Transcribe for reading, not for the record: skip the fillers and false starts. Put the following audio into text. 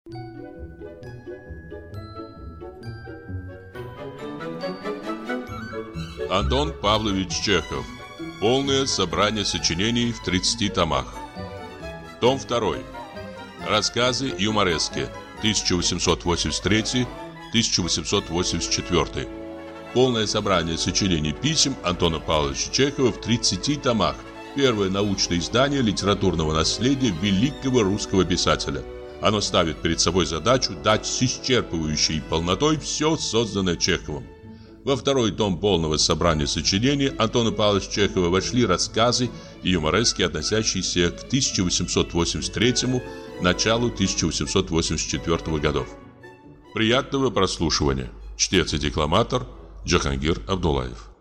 Антон Павлович Чехов. Полное собрание сочинений в 30 томах. Том 2. Рассказы юморески 1883-1884. Полное собрание сочинений писем Антона Павловича Чехова в 30 томах. Первое научное издание литературного наследия великого русского писателя. Оно ставит перед собой задачу дать с исчерпывающей полнотой все созданное Чеховым. Во второй том полного собрания сочинений Антона Павловича Чехова вошли рассказы и юморески, относящиеся к 1883 началу 1884 годов. Приятного прослушивания. Чтец и декламатор Джахангир Абдуллаев.